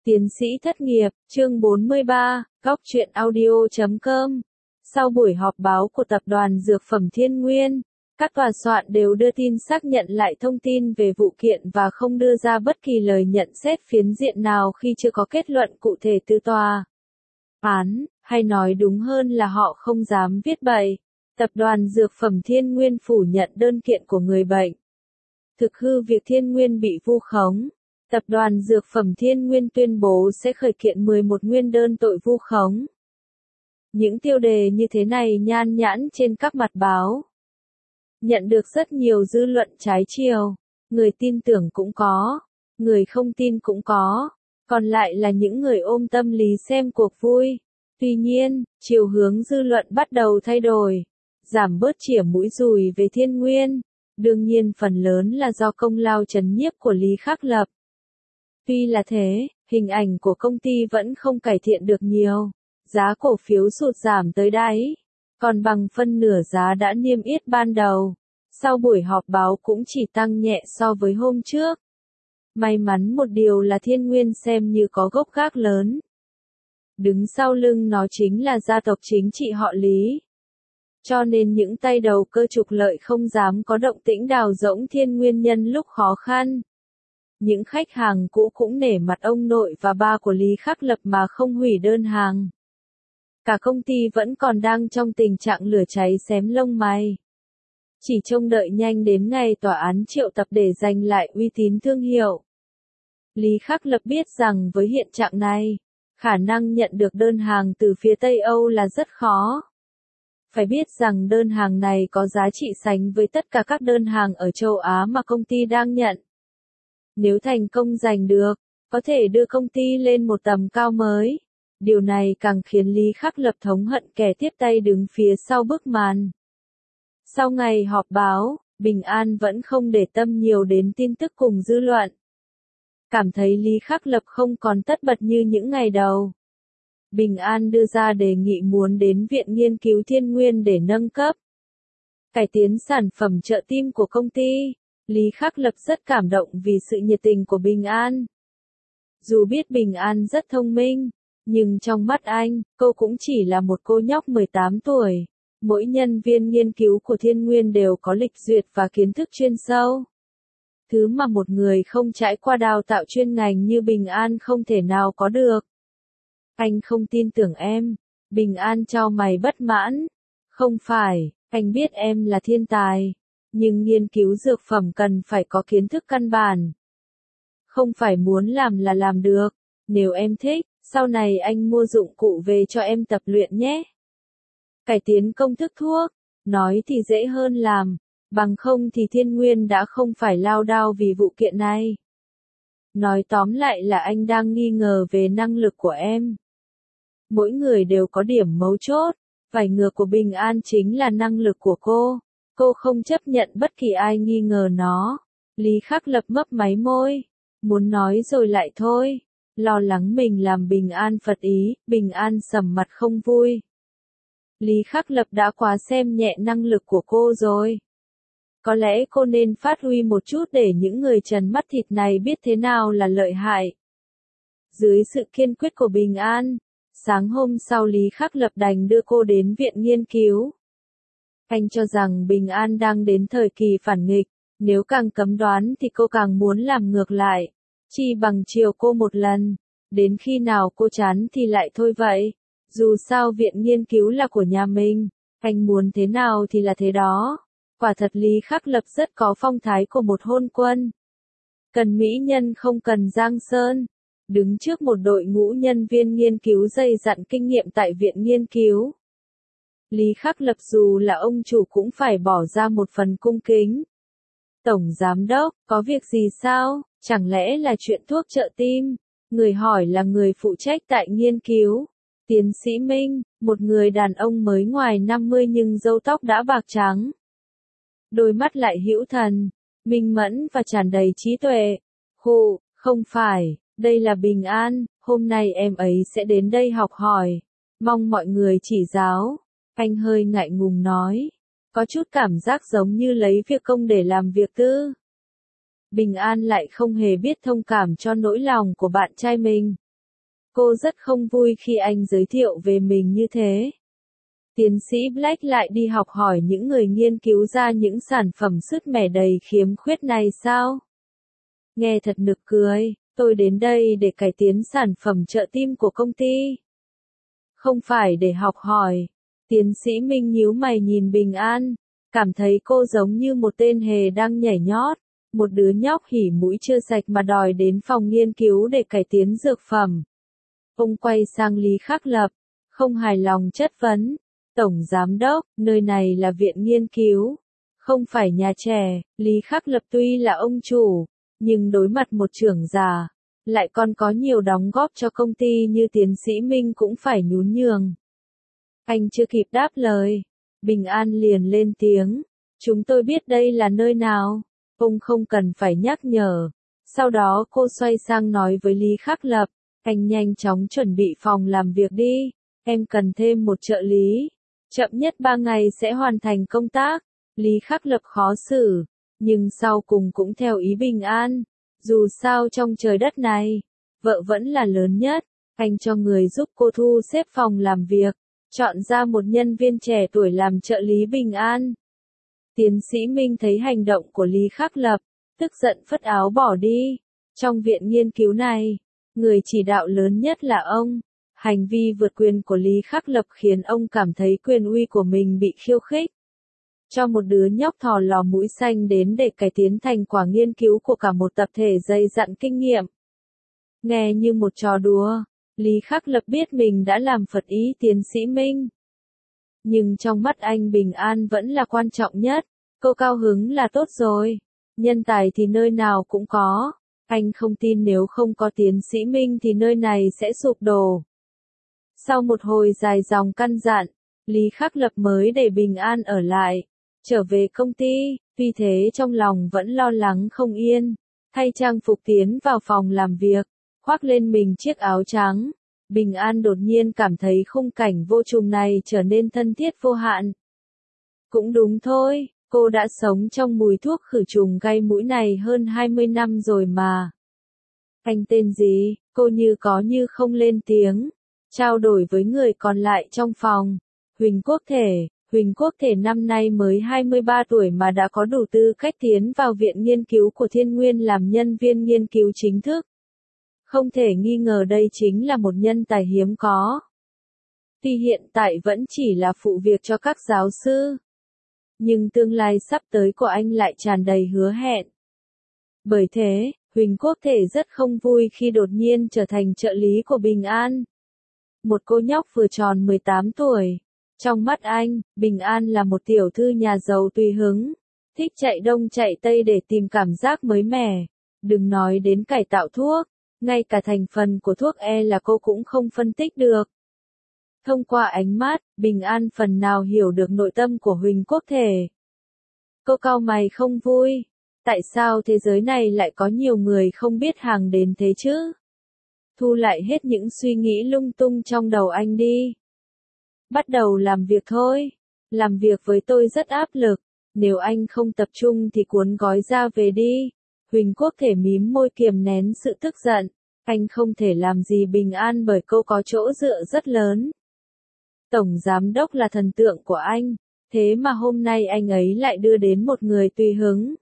Tiến sĩ thất nghiệp, chương 43, góc truyện audio.com. Sau buổi họp báo của tập đoàn Dược phẩm Thiên Nguyên, các tòa soạn đều đưa tin xác nhận lại thông tin về vụ kiện và không đưa ra bất kỳ lời nhận xét phiến diện nào khi chưa có kết luận cụ thể từ tòa án, hay nói đúng hơn là họ không dám viết bậy. Tập đoàn Dược phẩm Thiên Nguyên phủ nhận đơn kiện của người bệnh. Thực hư việc Thiên Nguyên bị vu khống. Tập đoàn Dược phẩm Thiên Nguyên tuyên bố sẽ khởi kiện 11 nguyên đơn tội vu khống. Những tiêu đề như thế này nhan nhãn trên các mặt báo. Nhận được rất nhiều dư luận trái chiều. Người tin tưởng cũng có, người không tin cũng có, còn lại là những người ôm tâm lý xem cuộc vui. Tuy nhiên, chiều hướng dư luận bắt đầu thay đổi, giảm bớt chĩa mũi dùi về Thiên Nguyên. Đương nhiên phần lớn là do công lao trấn nhiếp của Lý Khắc Lập. Tuy là thế, hình ảnh của công ty vẫn không cải thiện được nhiều. Giá cổ phiếu sụt giảm tới đáy, còn bằng phân nửa giá đã niêm yết ban đầu. Sau buổi họp báo cũng chỉ tăng nhẹ so với hôm trước. May mắn một điều là Thiên Nguyên xem như có gốc gác lớn. Đứng sau lưng nó chính là gia tộc chính trị họ Lý. Cho nên những tay đầu cơ trục lợi không dám có động tĩnh đào rỗng Thiên Nguyên nhân lúc khó khăn. Những khách hàng cũ cũng nể mặt ông nội và ba của Lý Khắc Lập mà không hủy đơn hàng. Cả công ty vẫn còn đang trong tình trạng lửa cháy xém lông mày. Chỉ trông đợi nhanh đến ngày tòa án triệu tập để giành lại uy tín thương hiệu. Lý Khắc Lập biết rằng với hiện trạng này, khả năng nhận được đơn hàng từ phía Tây Âu là rất khó. Phải biết rằng đơn hàng này có giá trị sánh với tất cả các đơn hàng ở châu Á mà công ty đang nhận. Nếu thành công giành được, có thể đưa công ty lên một tầm cao mới. Điều này càng khiến Lý Khắc Lập thống hận kẻ tiếp tay đứng phía sau bức màn. Sau ngày họp báo, Bình An vẫn không để tâm nhiều đến tin tức cùng dư luận. Cảm thấy Lý Khắc Lập không còn tất bật như những ngày đầu. Bình An đưa ra đề nghị muốn đến Viện Nghiên cứu Thiên Nguyên để nâng cấp, cải tiến sản phẩm trợ tim của công ty. Lý Khắc Lập rất cảm động vì sự nhiệt tình của Bình An. Dù biết Bình An rất thông minh, nhưng trong mắt anh, cô cũng chỉ là một cô nhóc 18 tuổi. Mỗi nhân viên nghiên cứu của Thiên Nguyên đều có lịch duyệt và kiến thức chuyên sâu. Thứ mà một người không trải qua đào tạo chuyên ngành như Bình An không thể nào có được. Anh không tin tưởng em. Bình An chau mày bất mãn. Không phải, anh biết em là thiên tài. Nhưng nghiên cứu dược phẩm cần phải có kiến thức căn bản. Không phải muốn làm là làm được. Nếu em thích, sau này anh mua dụng cụ về cho em tập luyện nhé. Cải tiến công thức thuốc, nói thì dễ hơn làm, bằng không thì Thiên Nguyên đã không phải lao đao vì vụ kiện này. Nói tóm lại là anh đang nghi ngờ về năng lực của em. Mỗi người đều có điểm mấu chốt, vải ngược của Bình An chính là năng lực của cô. Cô không chấp nhận bất kỳ ai nghi ngờ nó. Lý Khắc Lập mấp máy môi, muốn nói rồi lại thôi. Lo lắng mình làm Bình An phật ý, Bình An sầm mặt không vui. Lý Khắc Lập đã quá xem nhẹ năng lực của cô rồi. Có lẽ cô nên phát huy một chút để những người trần mắt thịt này biết thế nào là lợi hại. Dưới sự kiên quyết của Bình An, sáng hôm sau Lý Khắc Lập đành đưa cô đến viện nghiên cứu. Anh cho rằng Bình An đang đến thời kỳ phản nghịch, nếu càng cấm đoán thì cô càng muốn làm ngược lại. Chi bằng chiều cô một lần, đến khi nào cô chán thì lại thôi vậy. Dù sao viện nghiên cứu là của nhà mình, anh muốn thế nào thì là thế đó. Quả thật Lý Khắc Lập rất có phong thái của một hôn quân. Cần mỹ nhân không cần giang sơn. Đứng trước một đội ngũ nhân viên nghiên cứu dày dặn kinh nghiệm tại viện nghiên cứu. Lý Khắc Lập dù là ông chủ cũng phải bỏ ra một phần cung kính. Tổng giám đốc, có việc gì sao? Chẳng lẽ là chuyện thuốc trợ tim? Người hỏi là người phụ trách tại nghiên cứu. Tiến sĩ Minh, một người đàn ông mới ngoài 50 nhưng râu tóc đã bạc trắng. Đôi mắt lại hữu thần, minh mẫn và tràn đầy trí tuệ. Khụ, không phải, đây là Bình An, hôm nay em ấy sẽ đến đây học hỏi. Mong mọi người chỉ giáo. Anh hơi ngại ngùng nói. Có chút cảm giác giống như lấy việc công để làm việc tư. Bình An lại không hề biết thông cảm cho nỗi lòng của bạn trai mình. Cô rất không vui khi anh giới thiệu về mình như thế. Tiến sĩ Black lại đi học hỏi những người nghiên cứu ra những sản phẩm sứt mẻ đầy khiếm khuyết này sao? Nghe thật nực cười, tôi đến đây để cải tiến sản phẩm trợ tim của công ty. Không phải để học hỏi. Tiến sĩ Minh nhíu mày nhìn Bình An, cảm thấy cô giống như một tên hề đang nhảy nhót, một đứa nhóc hỉ mũi chưa sạch mà đòi đến phòng nghiên cứu để cải tiến dược phẩm. Ông quay sang Lý Khắc Lập, không hài lòng chất vấn. Tổng Giám đốc, nơi này là viện nghiên cứu, không phải nhà trẻ. Lý Khắc Lập tuy là ông chủ, nhưng đối mặt một trưởng giả, lại còn có nhiều đóng góp cho công ty như tiến sĩ Minh cũng phải nhún nhường. Anh chưa kịp đáp lời, Bình An liền lên tiếng, chúng tôi biết đây là nơi nào, ông không cần phải nhắc nhở. Sau đó cô xoay sang nói với Lý Khắc Lập, anh nhanh chóng chuẩn bị phòng làm việc đi, em cần thêm một trợ lý, chậm nhất 3 ngày sẽ hoàn thành công tác. Lý Khắc Lập khó xử, nhưng sau cùng cũng theo ý Bình An, dù sao trong trời đất này, vợ vẫn là lớn nhất, anh cho người giúp cô thu xếp phòng làm việc, chọn ra một nhân viên trẻ tuổi làm trợ lý Bình An. Tiến sĩ Minh thấy hành động của Lý Khắc Lập, tức giận phất áo bỏ đi. Trong viện nghiên cứu này, người chỉ đạo lớn nhất là ông. Hành vi vượt quyền của Lý Khắc Lập khiến ông cảm thấy quyền uy của mình bị khiêu khích. Cho một đứa nhóc thò lò mũi xanh đến để cải tiến thành quả nghiên cứu của cả một tập thể dày dặn kinh nghiệm. Nghe như một trò đùa, Lý Khắc Lập biết mình đã làm phật ý tiến sĩ Minh. Nhưng trong mắt anh Bình An vẫn là quan trọng nhất, cô cao hứng là tốt rồi, nhân tài thì nơi nào cũng có, anh không tin nếu không có tiến sĩ Minh thì nơi này sẽ sụp đổ. Sau một hồi dài dòng căn dặn, Lý Khắc Lập mới để Bình An ở lại, trở về công ty, vì thế trong lòng vẫn lo lắng không yên, thay trang phục tiến vào phòng làm việc, khoác lên mình chiếc áo trắng. Bình An đột nhiên cảm thấy khung cảnh vô trùng này trở nên thân thiết vô hạn. Cũng đúng thôi, cô đã sống trong mùi thuốc khử trùng gây mũi này hơn 20 năm rồi mà. Anh tên gì? Cô như có như không lên tiếng, trao đổi với người còn lại trong phòng. Huỳnh Quốc Thể. Huỳnh Quốc Thể năm nay mới 23 tuổi mà đã có đủ tư cách tiến vào viện nghiên cứu của Thiên Nguyên làm nhân viên nghiên cứu chính thức. Không thể nghi ngờ đây chính là một nhân tài hiếm có. Tuy hiện tại vẫn chỉ là phụ việc cho các giáo sư, nhưng tương lai sắp tới của anh lại tràn đầy hứa hẹn. Bởi thế, Huỳnh Quốc Thể rất không vui khi đột nhiên trở thành trợ lý của Bình An. Một cô nhóc vừa tròn 18 tuổi. Trong mắt anh, Bình An là một tiểu thư nhà giàu tùy hứng, thích chạy đông chạy tây để tìm cảm giác mới mẻ. Đừng nói đến cải tạo thuốc, ngay cả thành phần của thuốc là cô cũng không phân tích được. Thông qua ánh mắt, Bình An phần nào hiểu được nội tâm của Huỳnh Quốc Thể. Cô cau mày không vui. Tại sao thế giới này lại có nhiều người không biết hàng đến thế chứ? Thu lại hết những suy nghĩ lung tung trong đầu anh đi. Bắt đầu làm việc thôi. Làm việc với tôi rất áp lực. Nếu anh không tập trung thì cuốn gói ra về đi. Huỳnh Quốc Thể mím môi kiềm nén sự tức giận. Anh không thể làm gì Bình An bởi cô có chỗ dựa rất lớn. Tổng giám đốc là thần tượng của anh. Thế mà hôm nay anh ấy lại đưa đến một người tùy hứng.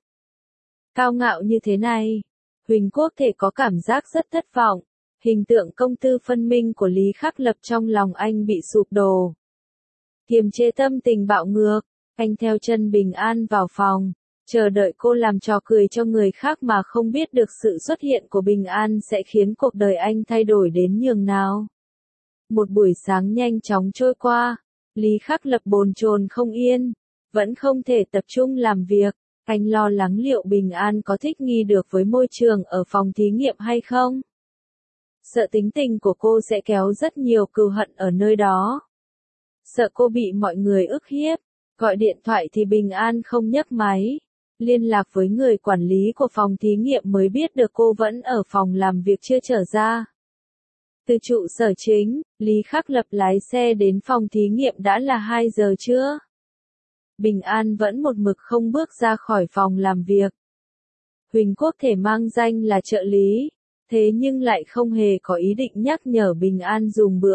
Cao ngạo như thế này. Huỳnh Quốc Thể có cảm giác rất thất vọng. Hình tượng công tư phân minh của Lý Khắc Lập trong lòng anh bị sụp đổ. Kiềm chế tâm tình bạo ngược, anh theo chân Bình An vào phòng, chờ đợi cô làm trò cười cho người khác mà không biết được sự xuất hiện của Bình An sẽ khiến cuộc đời anh thay đổi đến nhường nào. Một buổi sáng nhanh chóng trôi qua, Lý Khắc Lập bồn chồn không yên, vẫn không thể tập trung làm việc. Anh lo lắng liệu Bình An có thích nghi được với môi trường ở phòng thí nghiệm hay không. Sợ tính tình của cô sẽ kéo rất nhiều cừu hận ở nơi đó. Sợ cô bị mọi người ức hiếp, gọi điện thoại thì Bình An không nhấc máy. Liên lạc với người quản lý của phòng thí nghiệm mới biết được cô vẫn ở phòng làm việc chưa trở ra. Từ trụ sở chính, Lý Khắc Lập lái xe đến phòng thí nghiệm đã là 2 giờ trưa. Bình An vẫn một mực không bước ra khỏi phòng làm việc. Huỳnh Quốc Thể mang danh là trợ lý, thế nhưng lại không hề có ý định nhắc nhở Bình An dùng bữa.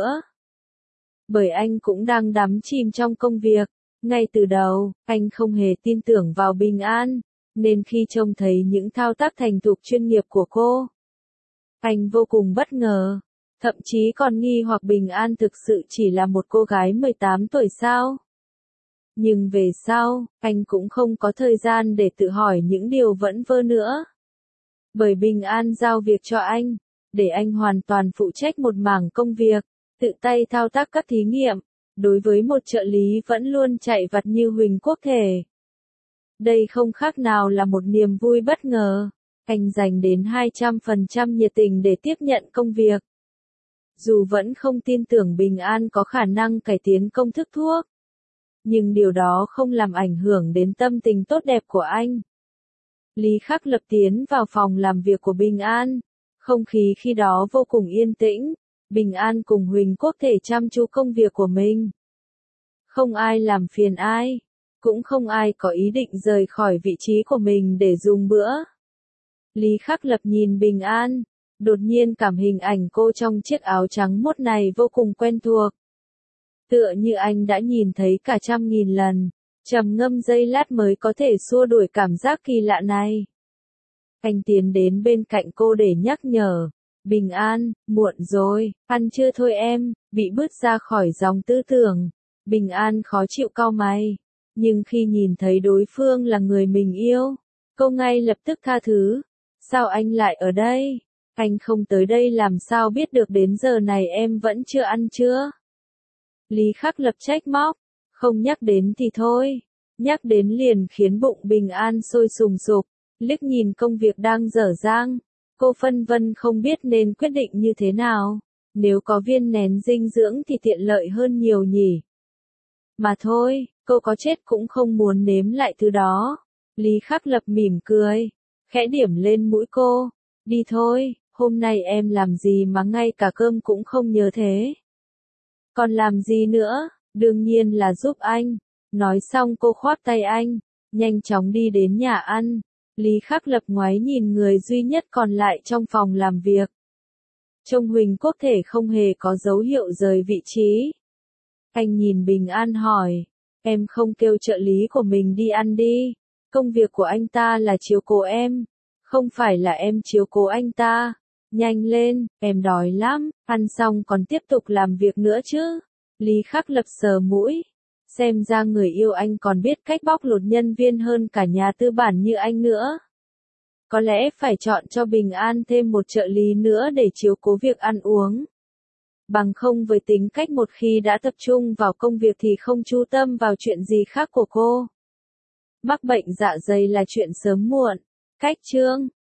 Bởi anh cũng đang đắm chìm trong công việc, ngay từ đầu, anh không hề tin tưởng vào Bình An, nên khi trông thấy những thao tác thành thục chuyên nghiệp của cô, anh vô cùng bất ngờ, thậm chí còn nghi hoặc Bình An thực sự chỉ là một cô gái 18 tuổi sao. Nhưng về sau, anh cũng không có thời gian để tự hỏi những điều vẩn vơ nữa. Bởi Bình An giao việc cho anh, để anh hoàn toàn phụ trách một mảng công việc, tự tay thao tác các thí nghiệm, đối với một trợ lý vẫn luôn chạy vặt như Huỳnh Quốc Thể. Đây không khác nào là một niềm vui bất ngờ, anh dành đến 200% nhiệt tình để tiếp nhận công việc. Dù vẫn không tin tưởng Bình An có khả năng cải tiến công thức thuốc, nhưng điều đó không làm ảnh hưởng đến tâm tình tốt đẹp của anh. Lý Khắc Lập tiến vào phòng làm việc của Bình An, không khí khi đó vô cùng yên tĩnh, Bình An cùng Huỳnh Quốc Thể chăm chú công việc của mình. Không ai làm phiền ai, cũng không ai có ý định rời khỏi vị trí của mình để dùng bữa. Lý Khắc Lập nhìn Bình An, đột nhiên cảm hình ảnh cô trong chiếc áo trắng mốt này vô cùng quen thuộc. Tựa như anh đã nhìn thấy cả 100.000 lần, trầm ngâm giây lát mới có thể xua đuổi cảm giác kỳ lạ này. Anh tiến đến bên cạnh cô để nhắc nhở, Bình An, muộn rồi, ăn trưa thôi em, bị bứt ra khỏi dòng tư tưởng. Bình An khó chịu cau mày, nhưng khi nhìn thấy đối phương là người mình yêu, cô ngay lập tức tha thứ. Sao anh lại ở đây? Anh không tới đây làm sao biết được đến giờ này em vẫn chưa ăn trưa? Lý Khắc Lập trách móc, không nhắc đến thì thôi, nhắc đến liền khiến bụng Bình An sôi sùng sục, liếc nhìn công việc đang dở dang, cô phân vân không biết nên quyết định như thế nào, nếu có viên nén dinh dưỡng thì tiện lợi hơn nhiều nhỉ. Mà thôi, cô có chết cũng không muốn nếm lại thứ đó. Lý Khắc Lập mỉm cười, khẽ điểm lên mũi cô, đi thôi, hôm nay em làm gì mà ngay cả cơm cũng không nhớ thế? Còn làm gì nữa, đương nhiên là giúp anh. Nói xong cô khoác tay anh, nhanh chóng đi đến nhà ăn. Lý Khắc Lập ngoái nhìn người duy nhất còn lại trong phòng làm việc. Trông Huỳnh Quốc Thể không hề có dấu hiệu rời vị trí. Anh nhìn Bình An hỏi, em không kêu trợ lý của mình đi ăn đi. Công việc của anh ta là chiếu cố em, không phải là em chiếu cố anh ta. Nhanh lên, em đói lắm, ăn xong còn tiếp tục làm việc nữa chứ. Lý Khắc Lập sờ mũi, xem ra người yêu anh còn biết cách bóc lột nhân viên hơn cả nhà tư bản như anh nữa. Có lẽ phải chọn cho Bình An thêm một trợ lý nữa để chiếu cố việc ăn uống. Bằng không với tính cách một khi đã tập trung vào công việc thì không chú tâm vào chuyện gì khác của cô. Mắc bệnh dạ dày là chuyện sớm muộn. Cách chương